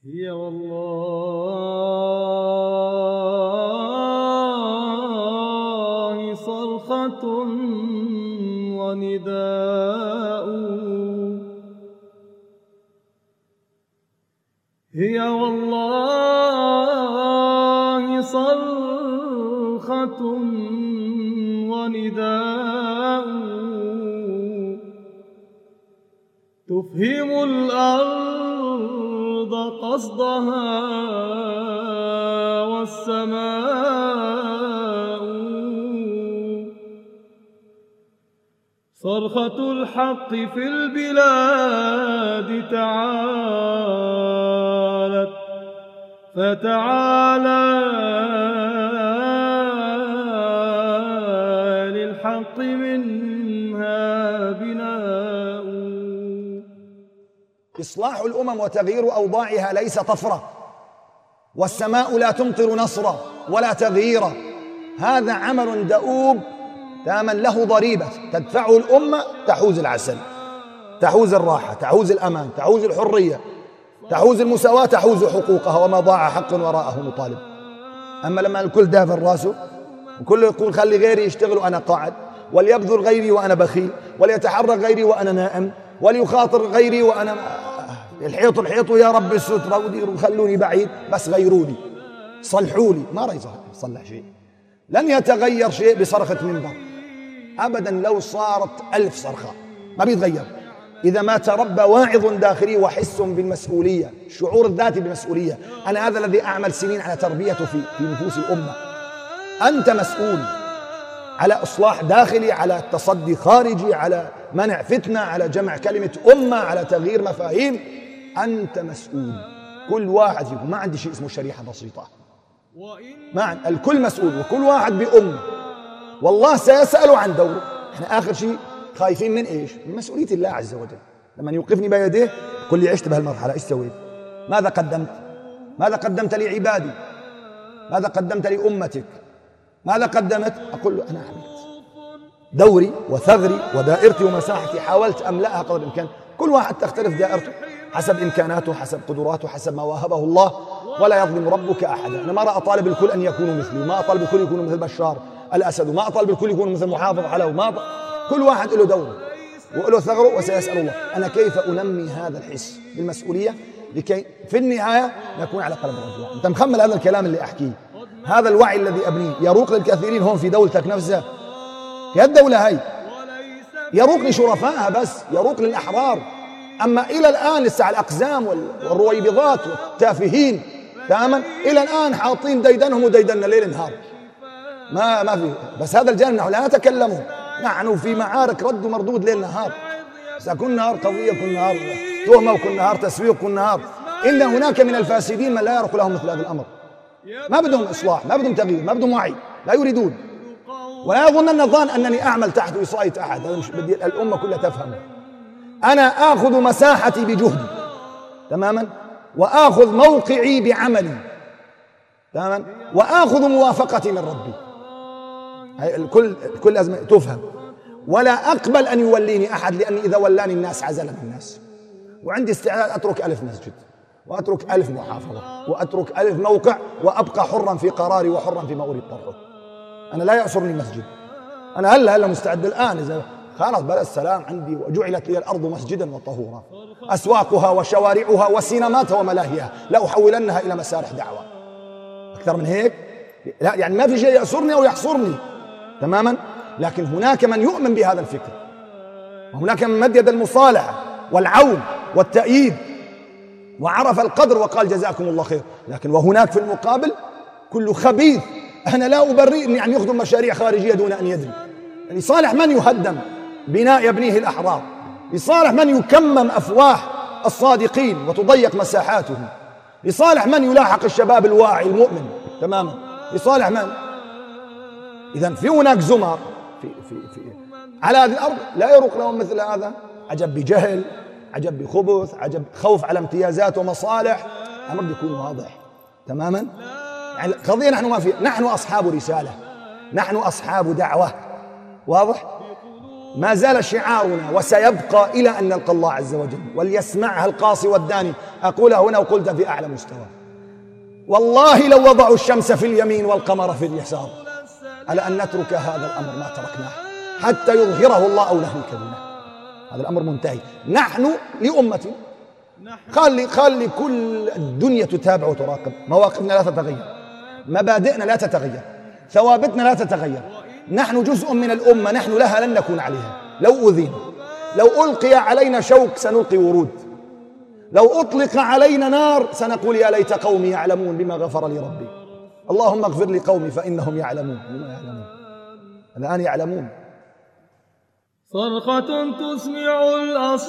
هي والله صرخة ونداء، هي والله صرخة ونداء، تفهم الأرض قصدها والسماء، صرخة الحق في البلاد تعالت فتعالى للحق منها بناء. إصلاح الأمم وتغيير أوضاعها ليس طفرة، والسماء لا تمطر نصرا ولا تغييرا، هذا عمل دؤوب تامًا له ضريبة تدفعه الأمة تحوز العسل، تحوز الراحة، تحوز الأمان، تحوز الحرية، تحوز المساواة، تحوز حقوقها، وما ضاع حق وراءه مطالب. أما لما الكل دافر راسه وكل يقول خلي غيري يشتغل وأنا قاعد، وليبذل غيري وأنا بخيل، وليتحرك غيري وأنا نائم، وليخاطر غيري وأنا الحيط يا رب السترة وديروا خلوني بعيد، بس غيروني صلحولي، ما راح يصلح شيء، لن يتغير شيء بصرخة منبر أبدا. لو صارت 1000 صرخة ما بيتغير إذا ما تربى واعظ داخلي وحس بالمسؤولية، الشعور الذاتي بالمسؤولية. أنا هذا الذي أعمل سنين على تربيته في نفوس الأمة. أنت مسؤول على إصلاح داخلي، على تصدي خارجي، على منع فتنة، على جمع كلمة أمة، على تغيير مفاهيم. أنت مسؤول، كل واحد فيكم. ما عندي شيء اسمه شريحة بسيطة، ما الكل مسؤول وكل واحد بأمه، والله سيسأل عن دوره. احنا آخر شيء خايفين من إيش؟ من مسؤولية الله عز وجل. لما يوقفني بيديه يقول لي عشت بهالمرحلة، إيش سويت؟ ماذا قدمت؟ ماذا قدمت لعبادي؟ ماذا قدمت لأمتك؟ ماذا قدمت؟ أقول له أنا عملت دوري وثغري ودائرتي ومساحتي، حاولت أملأها قدر الإمكان. كل واحد تختلف دائرته حسب إمكاناته، حسب قدراته، حسب ما واهبه الله، ولا يظلم ربك أحدا. أنا ما أطالب الكل أن يكونوا مثلي، ما أطالب الكل يكونوا مثل بشار الأسد، وما أطالب الكل يكونوا مثل محافظ على كل واحد له دوره وله ثغره وسيسأل الله. أنا كيف أنمي هذا الحس بالمسؤولية لكي في النهاية نكون على قلب الرجل. أنت مخمل هذا الكلام اللي أحكيه، هذا الوعي الذي أبنيه يروق للكثيرين هون في دولتك نفسها، في الدولة هاي يروق لشرفائها، بس يروق للأحرار. أما إلى الآن لسه الأقزام والرويبضات والتافهين تماما إلى الآن حاطين ديدنهم وديدننا ليل نهار، ما في. بس هذا الجانب نحن لا نتكلمه، نحن في معارك رد ومردود ليل نهار، كل نهار قضية، كل نهار تهمة، وكل نهار تسويق، كل نهار. إن هناك من الفاسدين من لا يرق لهم مثل هذا الأمر، ما بدهم إصلاح، ما بدهم تغيير، ما بدهم وعي، لا يريدون. ولا يظنن الظان أنني أعمل تحت وصاية أحد، هذا مش بدي الأمة كلها تفهمه. أنا آخذ مساحتي بجهدي تماما، وآخذ موقعي بعملي تماما، وآخذ موافقتي من ربي. الكل لازم تفهم. ولا أقبل أن يوليني أحد، لأني إذا ولاني الناس عزلني الناس، وعندي استعداد أترك 1000 مسجد، وأترك 1000 محافظة، وأترك 1000 موقع، وأبقى حرا في قراري وحرا فيما أريد طرحه. أنا لا يأسرني مسجد، أنا هلا مستعد الآن إذا خلاص بلا السلام عندي، وجعلت لي الأرض مسجدا وطهورا، أسواقها وشوارعها وسينماتها وملاهيها لا أحولنها إلى مسارح دعوة. أكثر من هيك لا، يعني ما في شيء يأسرني أو يحصرني تماما. لكن هناك من يؤمن بهذا الفكر، وهناك من مد يد المصالحة والعون والتأييد وعرف القدر وقال جزاكم الله خير. لكن وهناك في المقابل كل خبيث. أنا لا أبرئ أن يخدم مشاريع خارجية دون أن يدري. لصالح من يهدم بناء يبنيه الأحرار، لصالح من يكمم أفواه الصادقين وتضيق مساحاتهم، لصالح من يلاحق الشباب الواعي المؤمن تماما، لصالح من. إذن في هناك زمر في على هذه الأرض لا يروق لهم مثل هذا. عجب بجهل، عجب بخبث، عجب خوف على امتيازات ومصالح. الأمر بيكون واضح تماما. يعني قضية نحن ما في، نحن أصحاب رسالة، نحن أصحاب دعوة، واضح. ما زال شعارنا وسيبقى إلى أن نلقى الله عز وجل، وليسمعها القاصي والداني. أقولها هنا وقلت في أعلى مستوى. والله لو وضعوا الشمس في اليمين والقمر في اليسار على أن نترك هذا الأمر ما تركناه حتى يظهره الله أو نهلك دونه. هذا الأمر منتهي. نحن لأمتنا، خلي كل الدنيا تتابع وتراقب. مواقفنا لا تتغير، مبادئنا لا تتغير، ثوابتنا لا تتغير. نحن جزء من الأمة، نحن لها لن نكون عليها. لو أذينا، لو ألقي علينا شوك سنلقي ورود، لو أطلق علينا نار سنقول يا ليت قومي يعلمون بما غفر لي ربي. اللهم اغفر لقومي فإنهم يعلمون. الآن يعلمون. صرخة تسمع الأصوات.